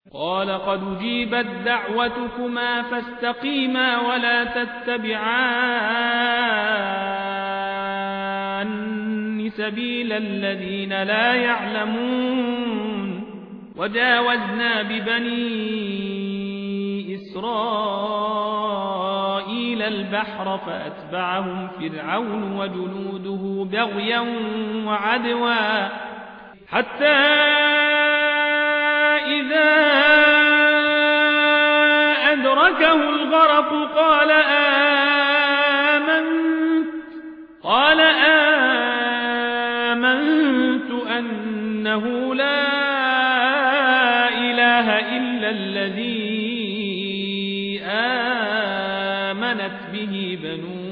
قال قد أجيبت دعوتكما فاستقيما ولا تتبعان سبيل الذين لا يعلمون وجاوزنا ببني إسرائيل البحر فأتبعهم فرعون وجنوده بغيا وعدوا حتى إذا أدركه الغرق قال آمنت أنه لا إله إلا الذي آمنت به بنو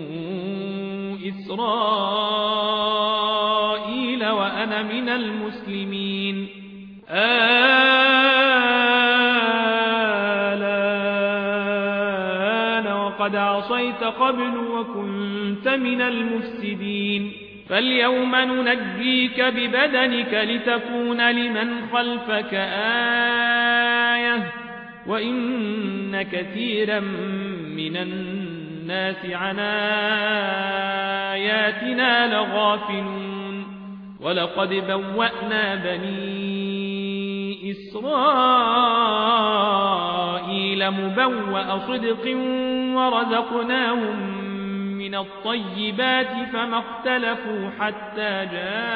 إسرائيل وأنا من المسلمين الآن وقد عصيت قبل وكنت من المفسدين فاليوم ننجيك ببدنك لتكون لمن خلفك آية وإن كثيرا من الناس عن آياتنا لغافلون ولقد بوأنا بني إسرائيل مبوأ صدق ورزقناهم من الطيبات فما اختلفوا حتى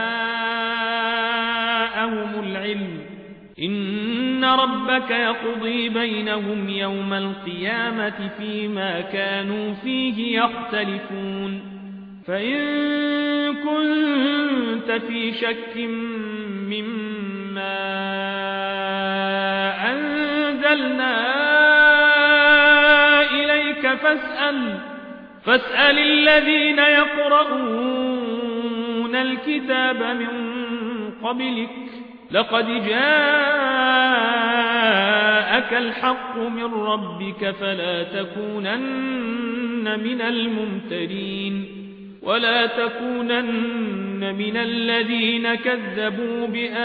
جاءهم العلم إن ربك يقضي بينهم يوم القيامة فيما كانوا فيه يختلفون فإن كنت في شك مما أنزلنا إليك فاسأل الذين يقرؤون الكتاب من قبلك لقد جاءك الحق من ربك فلا تكونن من الممترين ولا تكونن من الذين كذبوا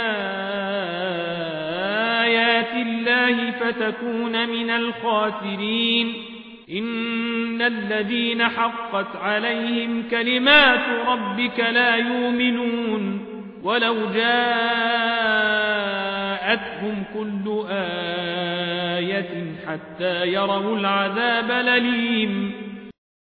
بآيات الله فتكون من الخاسرين إن الذين حقت عليهم كلمات ربك لا يؤمنون ولو جاءتهم كل آية حتى يروا العذاب الأليم